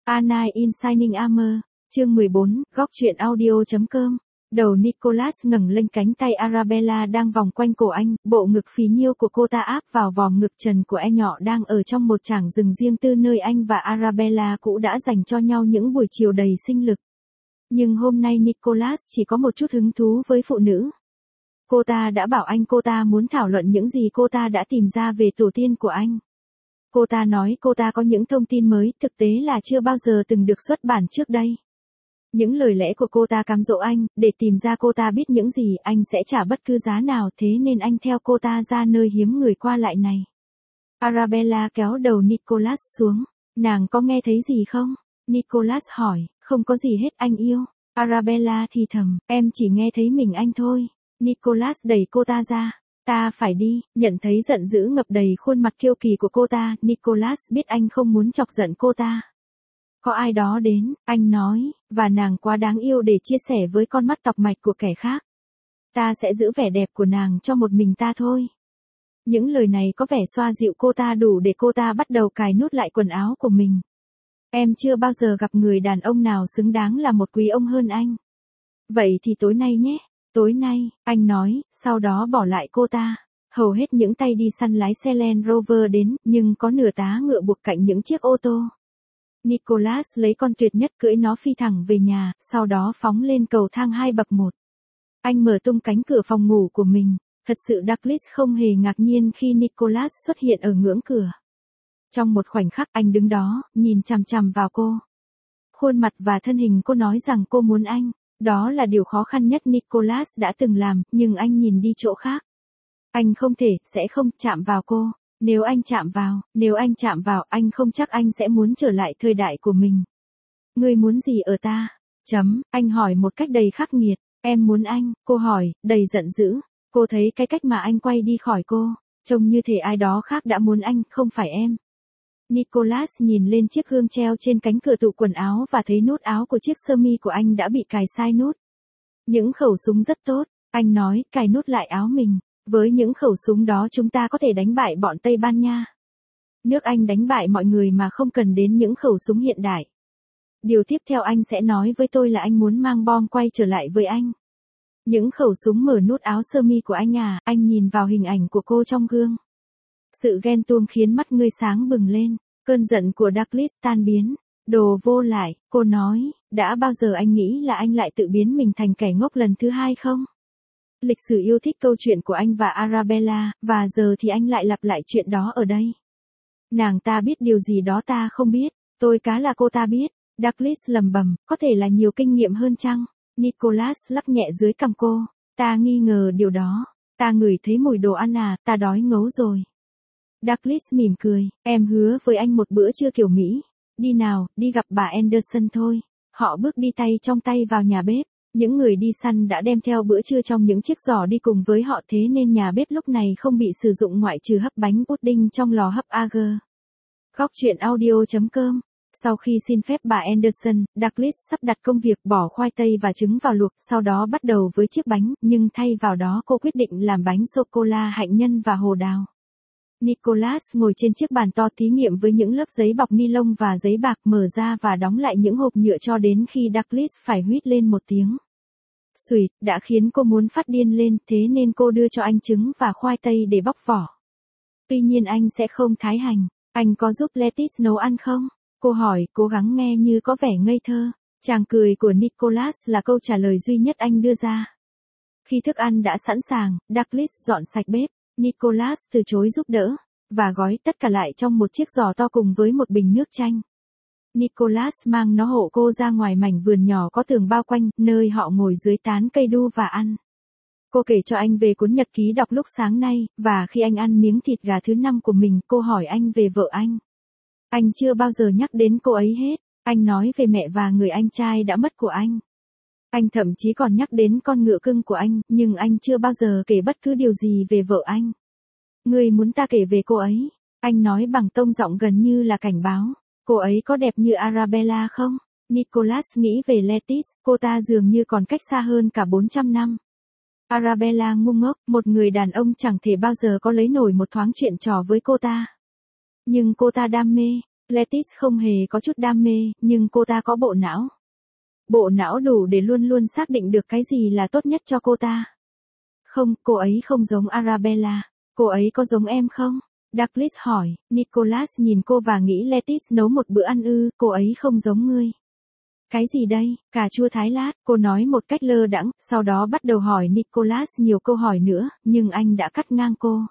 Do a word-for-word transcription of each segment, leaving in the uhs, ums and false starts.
A Knight in Shining Armor, chương mười bốn, góc truyện audio.com. Đầu Nicholas ngẩng lên, cánh tay Arabella đang vòng quanh cổ anh, bộ ngực phì nhiêu của cô ta áp vào vòm ngực trần của e nhỏ đang ở trong một trảng rừng riêng tư nơi anh và Arabella cũ đã dành cho nhau những buổi chiều đầy sinh lực. Nhưng hôm nay Nicholas chỉ có một chút hứng thú với phụ nữ. Cô ta đã bảo anh cô ta muốn thảo luận những gì cô ta đã tìm ra về tổ tiên của anh. Cô ta nói cô ta có những thông tin mới, thực tế là chưa bao giờ từng được xuất bản trước đây. Những lời lẽ của cô ta cám dỗ anh, để tìm ra cô ta biết những gì anh sẽ trả bất cứ giá nào, thế nên anh theo cô ta ra nơi hiếm người qua lại này. Arabella kéo đầu Nicholas xuống. Nàng có nghe thấy gì không? Nicholas hỏi. Không có gì hết anh yêu. Arabella thì thầm, em chỉ nghe thấy mình anh thôi. Nicholas đẩy cô ta ra. Ta phải đi. Nhận thấy giận dữ ngập đầy khuôn mặt kiêu kỳ của cô ta, Nicholas biết anh không muốn chọc giận cô ta. Có ai đó đến, anh nói, và nàng quá đáng yêu để chia sẻ với con mắt tọc mạch của kẻ khác. Ta sẽ giữ vẻ đẹp của nàng cho một mình ta thôi. Những lời này có vẻ xoa dịu cô ta đủ để cô ta bắt đầu cài nút lại quần áo của mình. Em chưa bao giờ gặp người đàn ông nào xứng đáng là một quý ông hơn anh. Vậy thì tối nay nhé. Tối nay, anh nói, sau đó bỏ lại cô ta. Hầu hết những tay đi săn lái xe Land Rover đến, nhưng có nửa tá ngựa buộc cạnh những chiếc ô tô. Nicholas lấy con tuyệt nhất cưỡi nó phi thẳng về nhà, sau đó phóng lên cầu thang hai bậc một. Anh mở tung cánh cửa phòng ngủ của mình. Thật sự Douglas không hề ngạc nhiên khi Nicholas xuất hiện ở ngưỡng cửa. Trong một khoảnh khắc anh đứng đó, nhìn chằm chằm vào cô. Khuôn mặt và thân hình cô nói rằng cô muốn anh. Đó là điều khó khăn nhất Nicholas đã từng làm, nhưng anh nhìn đi chỗ khác. Anh không thể, sẽ không chạm vào cô. Nếu anh chạm vào, nếu anh chạm vào, anh không chắc anh sẽ muốn trở lại thời đại của mình. Ngươi muốn gì ở ta? Chấm, anh hỏi một cách đầy khắc nghiệt. Em muốn anh, cô hỏi, đầy giận dữ. Cô thấy cái cách mà anh quay đi khỏi cô, trông như thể ai đó khác đã muốn anh, không phải em. Nicholas nhìn lên chiếc gương treo trên cánh cửa tủ quần áo và thấy nút áo của chiếc sơ mi của anh đã bị cài sai nút. Những khẩu súng rất tốt, anh nói, cài nút lại áo mình. Với những khẩu súng đó chúng ta có thể đánh bại bọn Tây Ban Nha. Nước Anh đánh bại mọi người mà không cần đến những khẩu súng hiện đại. Điều tiếp theo anh sẽ nói với tôi là anh muốn mang bom quay trở lại với anh. Những khẩu súng mở nút áo sơ mi của anh à, anh nhìn vào hình ảnh của cô trong gương. Sự ghen tuông khiến mắt ngươi sáng bừng lên, cơn giận của Douglas tan biến. Đồ vô lại, cô nói, đã bao giờ anh nghĩ là anh lại tự biến mình thành kẻ ngốc lần thứ hai không? Lịch sử yêu thích câu chuyện của anh và Arabella, và giờ thì anh lại lặp lại chuyện đó ở đây. Nàng ta biết điều gì đó ta không biết, tôi cá là cô ta biết. Douglas lầm bầm, có thể là nhiều kinh nghiệm hơn chăng? Nicholas lắc nhẹ dưới cằm cô, ta nghi ngờ điều đó. Ta ngửi thấy mùi đồ ăn à, ta đói ngấu rồi. Douglas mỉm cười, em hứa với anh một bữa trưa kiểu Mỹ. Đi nào, đi gặp bà Anderson thôi. Họ bước đi tay trong tay vào nhà bếp. Những người đi săn đã đem theo bữa trưa trong những chiếc giỏ đi cùng với họ, thế nên nhà bếp lúc này không bị sử dụng ngoại trừ hấp bánh pudding trong lò hấp Ager. Góc truyện audio.com. Sau khi xin phép bà Anderson, Douglas sắp đặt công việc bỏ khoai tây và trứng vào luộc, sau đó bắt đầu với chiếc bánh, nhưng thay vào đó cô quyết định làm bánh sô-cô-la hạnh nhân và hồ đào. Nicholas ngồi trên chiếc bàn to thí nghiệm với những lớp giấy bọc ni lông và giấy bạc, mở ra và đóng lại những hộp nhựa cho đến khi Douglas phải huýt lên một tiếng. Xuỵt, đã khiến cô muốn phát điên lên, thế nên cô đưa cho anh trứng và khoai tây để bóc vỏ. Tuy nhiên anh sẽ không thái hành. Anh có giúp Lettice nấu ăn không? Cô hỏi, cố gắng nghe như có vẻ ngây thơ. Chàng cười của Nicholas là câu trả lời duy nhất anh đưa ra. Khi thức ăn đã sẵn sàng, Douglas dọn sạch bếp. Nicholas từ chối giúp đỡ, và gói tất cả lại trong một chiếc giỏ to cùng với một bình nước chanh. Nicholas mang nó hộ cô ra ngoài mảnh vườn nhỏ có tường bao quanh, nơi họ ngồi dưới tán cây đu và ăn. Cô kể cho anh về cuốn nhật ký đọc lúc sáng nay, và khi anh ăn miếng thịt gà thứ năm của mình, cô hỏi anh về vợ anh. Anh chưa bao giờ nhắc đến cô ấy hết. Anh nói về mẹ và người anh trai đã mất của anh. Anh thậm chí còn nhắc đến con ngựa cưng của anh, nhưng anh chưa bao giờ kể bất cứ điều gì về vợ anh. Ngươi muốn ta kể về cô ấy? Anh nói bằng tông giọng gần như là cảnh báo. Cô ấy có đẹp như Arabella không? Nicholas nghĩ về Lettice, cô ta dường như còn cách xa hơn cả bốn trăm năm. Arabella ngu ngốc, một người đàn ông chẳng thể bao giờ có lấy nổi một thoáng chuyện trò với cô ta. Nhưng cô ta đam mê. Lettice không hề có chút đam mê, nhưng cô ta có bộ não. Bộ não đủ để luôn luôn xác định được cái gì là tốt nhất cho cô ta. Không, cô ấy không giống Arabella. Cô ấy có giống em không? Douglas hỏi. Nicholas nhìn cô và nghĩ Lettice nấu một bữa ăn ư, cô ấy không giống ngươi. Cái gì đây? Cà chua thái lát, cô nói một cách lơ đãng, sau đó bắt đầu hỏi Nicholas nhiều câu hỏi nữa, nhưng anh đã cắt ngang cô.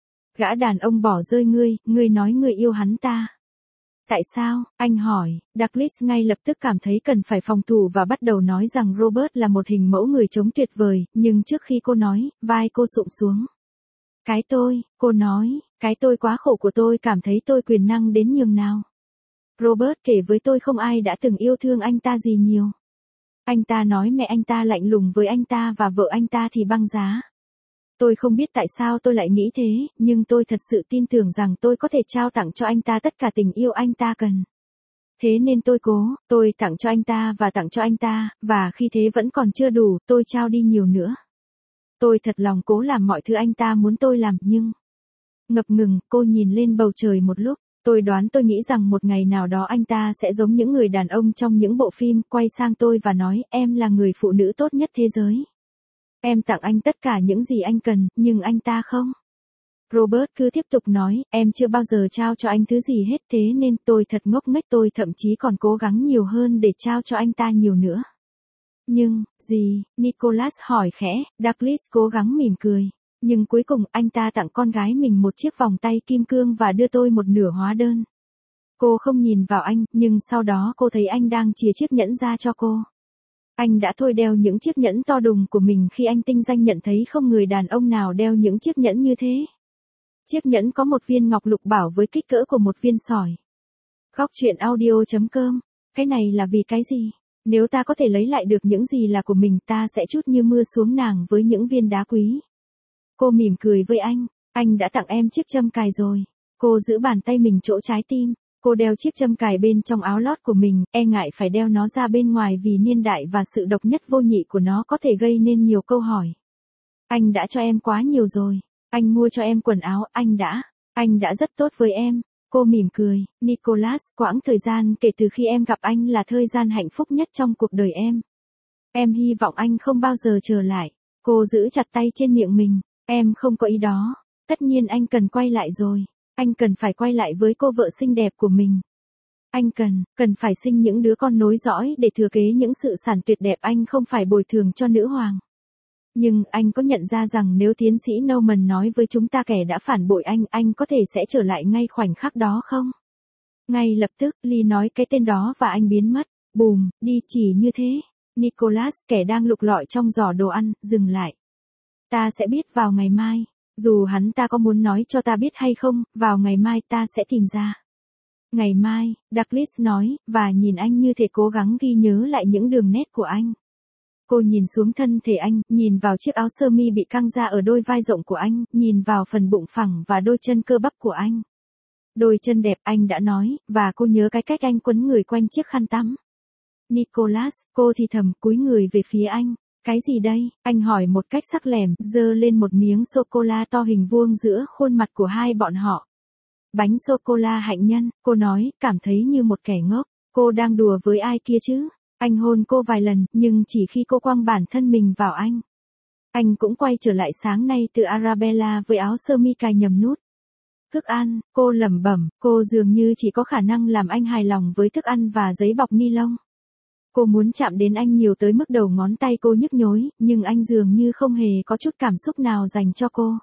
Gã đàn ông bỏ rơi ngươi, ngươi nói ngươi yêu hắn ta. Tại sao? Anh hỏi. Douglas ngay lập tức cảm thấy cần phải phòng thủ và bắt đầu nói rằng Robert là một hình mẫu người chống tuyệt vời, nhưng trước khi cô nói, vai cô sụp xuống. Cái tôi, cô nói, cái tôi quá khổ của tôi cảm thấy tôi quyền năng đến nhường nào. Robert kể với tôi không ai đã từng yêu thương anh ta gì nhiều. Anh ta nói mẹ anh ta lạnh lùng với anh ta và vợ anh ta thì băng giá. Tôi không biết tại sao tôi lại nghĩ thế, nhưng tôi thật sự tin tưởng rằng tôi có thể trao tặng cho anh ta tất cả tình yêu anh ta cần. Thế nên tôi cố, tôi tặng cho anh ta và tặng cho anh ta, và khi thế vẫn còn chưa đủ, tôi trao đi nhiều nữa. Tôi thật lòng cố làm mọi thứ anh ta muốn tôi làm, nhưng... Ngập ngừng, cô nhìn lên bầu trời một lúc. Tôi đoán tôi nghĩ rằng một ngày nào đó anh ta sẽ giống những người đàn ông trong những bộ phim, quay sang tôi và nói, em là người phụ nữ tốt nhất thế giới. Em tặng anh tất cả những gì anh cần, nhưng anh ta không. Robert cứ tiếp tục nói, em chưa bao giờ trao cho anh thứ gì hết, thế nên tôi thật ngốc nghếch, tôi thậm chí còn cố gắng nhiều hơn để trao cho anh ta nhiều nữa. Nhưng, gì? Nicholas hỏi khẽ. Douglas cố gắng mỉm cười. Nhưng cuối cùng anh ta tặng con gái mình một chiếc vòng tay kim cương và đưa tôi một nửa hóa đơn. Cô không nhìn vào anh, nhưng sau đó cô thấy anh đang chìa chiếc nhẫn ra cho cô. Anh đã thôi đeo những chiếc nhẫn to đùng của mình khi anh tinh danh nhận thấy không người đàn ông nào đeo những chiếc nhẫn như thế. Chiếc nhẫn có một viên ngọc lục bảo với kích cỡ của một viên sỏi. Góc truyện audio chấm com. Cái này là vì cái gì? Nếu ta có thể lấy lại được những gì là của mình, ta sẽ trút như mưa xuống nàng với những viên đá quý. Cô mỉm cười với anh. Anh đã tặng em chiếc châm cài rồi. Cô giữ bàn tay mình chỗ trái tim. Cô đeo chiếc châm cài bên trong áo lót của mình, e ngại phải đeo nó ra bên ngoài vì niên đại và sự độc nhất vô nhị của nó có thể gây nên nhiều câu hỏi. Anh đã cho em quá nhiều rồi. Anh mua cho em quần áo, anh đã. Anh đã rất tốt với em. Cô mỉm cười. Nicholas, quãng thời gian kể từ khi em gặp anh là thời gian hạnh phúc nhất trong cuộc đời em. Em hy vọng anh không bao giờ trở lại. Cô giữ chặt tay trên miệng mình. Em không có ý đó. Tất nhiên anh cần quay lại rồi. Anh cần phải quay lại với cô vợ xinh đẹp của mình. Anh cần, cần phải sinh những đứa con nối dõi để thừa kế những sự sản tuyệt đẹp anh không phải bồi thường cho nữ hoàng. Nhưng anh có nhận ra rằng nếu tiến sĩ Norman nói với chúng ta kẻ đã phản bội anh, anh có thể sẽ trở lại ngay khoảnh khắc đó không? Ngay lập tức, Lee nói cái tên đó và anh biến mất. Bùm, đi chỉ như thế. Nicholas, kẻ đang lục lọi trong giỏ đồ ăn, dừng lại. Ta sẽ biết vào ngày mai. Dù hắn ta có muốn nói cho ta biết hay không, vào ngày mai ta sẽ tìm ra. Ngày mai, Douglas nói, và nhìn anh như thể cố gắng ghi nhớ lại những đường nét của anh. Cô nhìn xuống thân thể anh, nhìn vào chiếc áo sơ mi bị căng ra ở đôi vai rộng của anh, nhìn vào phần bụng phẳng và đôi chân cơ bắp của anh. Đôi chân đẹp, anh đã nói, và cô nhớ cái cách anh quấn người quanh chiếc khăn tắm. Nicholas, cô thì thầm cúi người về phía anh. Cái gì đây? Anh hỏi một cách sắc lẻm, giơ lên một miếng sô-cô-la to hình vuông giữa khuôn mặt của hai bọn họ. Bánh sô-cô-la hạnh nhân, cô nói, cảm thấy như một kẻ ngốc. Cô đang đùa với ai kia chứ? Anh hôn cô vài lần, nhưng chỉ khi cô quăng bản thân mình vào anh. Anh cũng quay trở lại sáng nay từ Arabella với áo sơ mi cài nhầm nút. Thức ăn, cô lẩm bẩm, cô dường như chỉ có khả năng làm anh hài lòng với thức ăn và giấy bọc ni lông. Cô muốn chạm đến anh nhiều tới mức đầu ngón tay cô nhức nhối, nhưng anh dường như không hề có chút cảm xúc nào dành cho cô.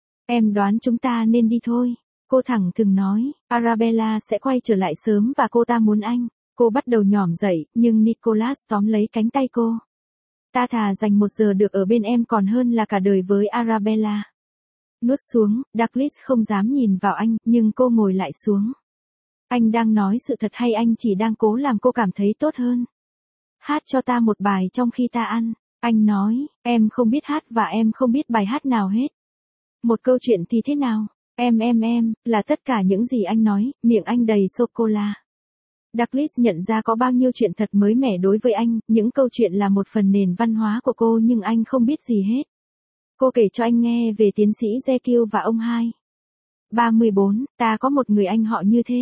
Em đoán chúng ta nên đi thôi. Cô thẳng thừng nói, Arabella sẽ quay trở lại sớm và cô ta muốn anh. Cô bắt đầu nhỏm dậy, nhưng Nicholas tóm lấy cánh tay cô. Ta thà dành một giờ được ở bên em còn hơn là cả đời với Arabella. Nuốt xuống, Douglas không dám nhìn vào anh, nhưng cô ngồi lại xuống. Anh đang nói sự thật hay anh chỉ đang cố làm cô cảm thấy tốt hơn? Hát cho ta một bài trong khi ta ăn. Anh nói, em không biết hát và em không biết bài hát nào hết. Một câu chuyện thì thế nào? Em em em, là tất cả những gì anh nói, miệng anh đầy sô-cô-la. Douglas nhận ra có bao nhiêu chuyện thật mới mẻ đối với anh, những câu chuyện là một phần nền văn hóa của cô nhưng anh không biết gì hết. Cô kể cho anh nghe về tiến sĩ Jekyll và ông hai. ba mươi bốn, ta có một người anh họ như thế.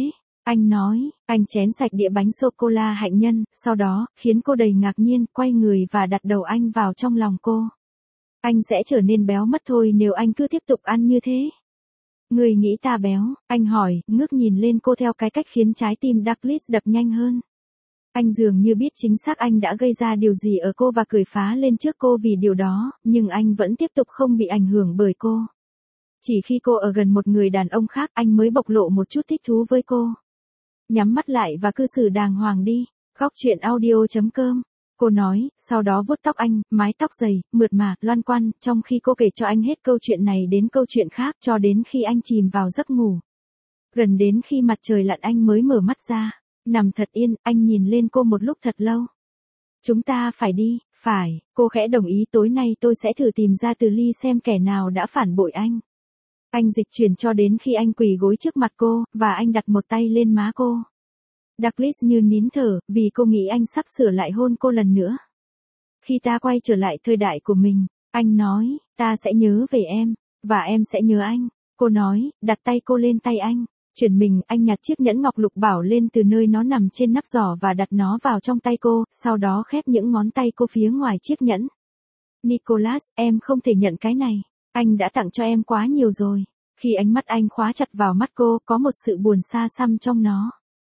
Anh nói, anh chén sạch đĩa bánh sô-cô-la hạnh nhân, sau đó, khiến cô đầy ngạc nhiên, quay người và đặt đầu anh vào trong lòng cô. Anh sẽ trở nên béo mất thôi nếu anh cứ tiếp tục ăn như thế. Người nghĩ ta béo, anh hỏi, ngước nhìn lên cô theo cái cách khiến trái tim Douglas đập nhanh hơn. Anh dường như biết chính xác anh đã gây ra điều gì ở cô và cười phá lên trước cô vì điều đó, nhưng anh vẫn tiếp tục không bị ảnh hưởng bởi cô. Chỉ khi cô ở gần một người đàn ông khác anh mới bộc lộ một chút thích thú với cô. Nhắm mắt lại và cư xử đàng hoàng đi. Góc chuyện audio chấm com. Cô nói, sau đó vuốt tóc anh, mái tóc dày, mượt mà, loan quăn, trong khi cô kể cho anh hết câu chuyện này đến câu chuyện khác cho đến khi anh chìm vào giấc ngủ. Gần đến khi mặt trời lặn anh mới mở mắt ra. Nằm thật yên, anh nhìn lên cô một lúc thật lâu. Chúng ta phải đi, phải, cô khẽ đồng ý tối nay tôi sẽ thử tìm ra từ ly xem kẻ nào đã phản bội anh. Anh dịch chuyển cho đến khi anh quỳ gối trước mặt cô, và anh đặt một tay lên má cô. Douglas như nín thở, vì cô nghĩ anh sắp sửa lại hôn cô lần nữa. Khi ta quay trở lại thời đại của mình, anh nói, ta sẽ nhớ về em, và em sẽ nhớ anh. Cô nói, đặt tay cô lên tay anh. Chuyển mình, anh nhặt chiếc nhẫn ngọc lục bảo lên từ nơi nó nằm trên nắp giỏ và đặt nó vào trong tay cô, sau đó khép những ngón tay cô phía ngoài chiếc nhẫn. Nicholas, em không thể nhận cái này. Anh đã tặng cho em quá nhiều rồi. Khi ánh mắt anh khóa chặt vào mắt cô, có một sự buồn xa xăm trong nó.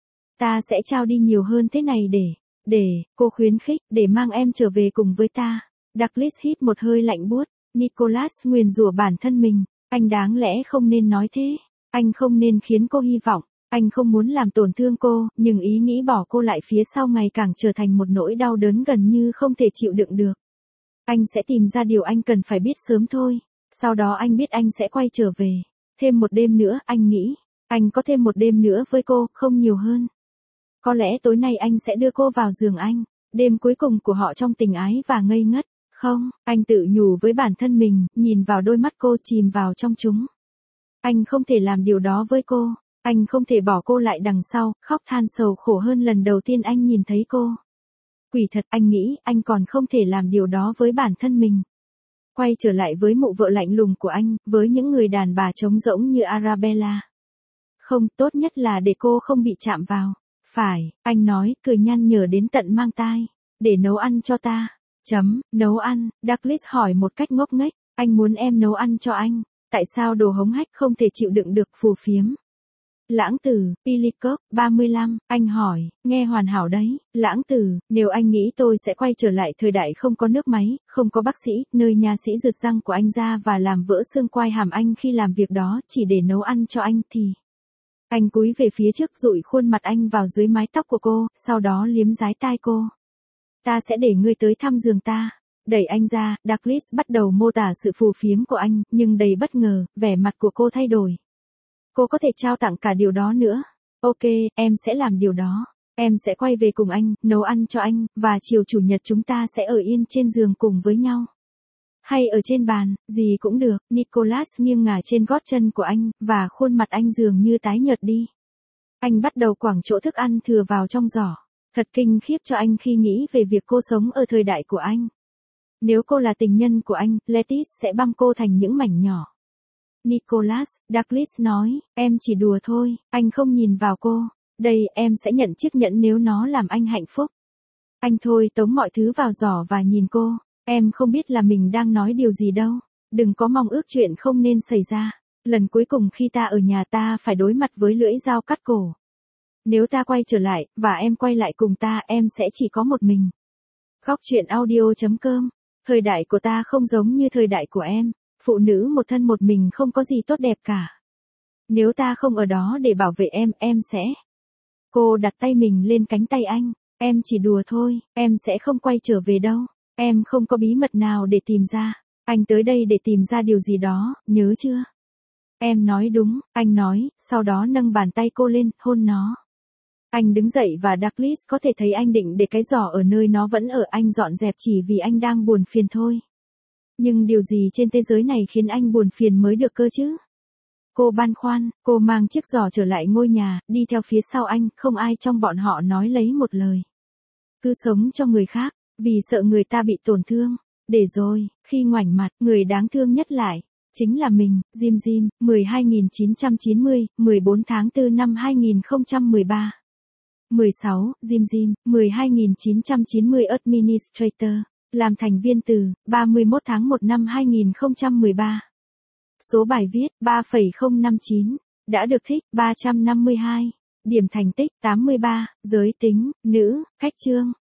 Ta sẽ trao đi nhiều hơn thế này để, để, cô khuyến khích, để mang em trở về cùng với ta. Douglas hít một hơi lạnh buốt. Nicholas nguyền rủa bản thân mình. Anh đáng lẽ không nên nói thế. Anh không nên khiến cô hy vọng. Anh không muốn làm tổn thương cô, nhưng ý nghĩ bỏ cô lại phía sau ngày càng trở thành một nỗi đau đớn gần như không thể chịu đựng được. Anh sẽ tìm ra điều anh cần phải biết sớm thôi. Sau đó anh biết anh sẽ quay trở về. Thêm một đêm nữa, anh nghĩ. Anh có thêm một đêm nữa với cô, không nhiều hơn. Có lẽ tối nay anh sẽ đưa cô vào giường anh. Đêm cuối cùng của họ trong tình ái và ngây ngất. Không, anh tự nhủ với bản thân mình, nhìn vào đôi mắt cô chìm vào trong chúng. Anh không thể làm điều đó với cô. Anh không thể bỏ cô lại đằng sau, khóc than sầu khổ hơn lần đầu tiên anh nhìn thấy cô. Quỷ thật, anh nghĩ, anh còn không thể làm điều đó với bản thân mình. Quay trở lại với mụ vợ lạnh lùng của anh, với những người đàn bà trống rỗng như Arabella. Không, tốt nhất là để cô không bị chạm vào. Phải, anh nói, cười nhăn nhở đến tận mang tai. Để nấu ăn cho ta. Chấm, nấu ăn, Douglas hỏi một cách ngốc nghếch. Anh muốn em nấu ăn cho anh. Tại sao đồ hống hách không thể chịu đựng được phù phiếm? Lãng tử, Pilikov, ba mươi lăm, anh hỏi, nghe hoàn hảo đấy, lãng tử, nếu anh nghĩ tôi sẽ quay trở lại thời đại không có nước máy, không có bác sĩ, nơi nha sĩ rượt răng của anh ra và làm vỡ xương quai hàm anh khi làm việc đó chỉ để nấu ăn cho anh thì... Anh cúi về phía trước dụi khuôn mặt anh vào dưới mái tóc của cô, sau đó liếm dái tai cô. Ta sẽ để ngươi tới thăm giường ta. Đẩy anh ra, Douglas bắt đầu mô tả sự phù phiếm của anh, nhưng đầy bất ngờ, vẻ mặt của cô thay đổi. Cô có thể trao tặng cả điều đó nữa. Ok, em sẽ làm điều đó. Em sẽ quay về cùng anh, nấu ăn cho anh, và chiều chủ nhật chúng ta sẽ ở yên trên giường cùng với nhau. Hay ở trên bàn, gì cũng được. Nicholas nghiêng ngả trên gót chân của anh, và khuôn mặt anh dường như tái nhợt đi. Anh bắt đầu quẳng chỗ thức ăn thừa vào trong giỏ. Thật kinh khiếp cho anh khi nghĩ về việc cô sống ở thời đại của anh. Nếu cô là tình nhân của anh, Lettice sẽ băm cô thành những mảnh nhỏ. Nicholas, Douglas nói, em chỉ đùa thôi, anh không nhìn vào cô. Đây, em sẽ nhận chiếc nhẫn nếu nó làm anh hạnh phúc. Anh thôi tống mọi thứ vào giỏ và nhìn cô. Em không biết là mình đang nói điều gì đâu. Đừng có mong ước chuyện không nên xảy ra. Lần cuối cùng khi ta ở nhà ta phải đối mặt với lưỡi dao cắt cổ. Nếu ta quay trở lại, và em quay lại cùng ta, em sẽ chỉ có một mình. Góc chuyện audio chấm com. Thời đại của ta không giống như thời đại của em. Phụ nữ một thân một mình không có gì tốt đẹp cả. Nếu ta không ở đó để bảo vệ em, em sẽ... Cô đặt tay mình lên cánh tay anh. Em chỉ đùa thôi, em sẽ không quay trở về đâu. Em không có bí mật nào để tìm ra. Anh tới đây để tìm ra điều gì đó, nhớ chưa? Em nói đúng, anh nói, sau đó nâng bàn tay cô lên, hôn nó. Anh đứng dậy và Douglas có thể thấy anh định để cái giỏ ở nơi nó vẫn ở, anh dọn dẹp chỉ vì anh đang buồn phiền thôi. Nhưng điều gì trên thế giới này khiến anh buồn phiền mới được cơ chứ? Cô băn khoăn, cô mang chiếc giỏ trở lại ngôi nhà, đi theo phía sau anh, không ai trong bọn họ nói lấy một lời. Cứ sống cho người khác, vì sợ người ta bị tổn thương. Để rồi, khi ngoảnh mặt, người đáng thương nhất lại Chính là mình, Jim Jim, mười hai nghìn chín trăm chín mươi, mười bốn tháng tư năm hai nghìn không trăm mười ba. mười sáu, Jim Jim, mười hai nghìn chín trăm chín mươi Administrator, làm thành viên từ, ba mươi mốt tháng một năm hai nghìn không trăm mười ba. Số bài viết, ba phẩy không năm chín. Đã được thích, ba trăm năm mươi hai. Điểm thành tích, tám mươi ba. Giới tính, nữ, khách chương.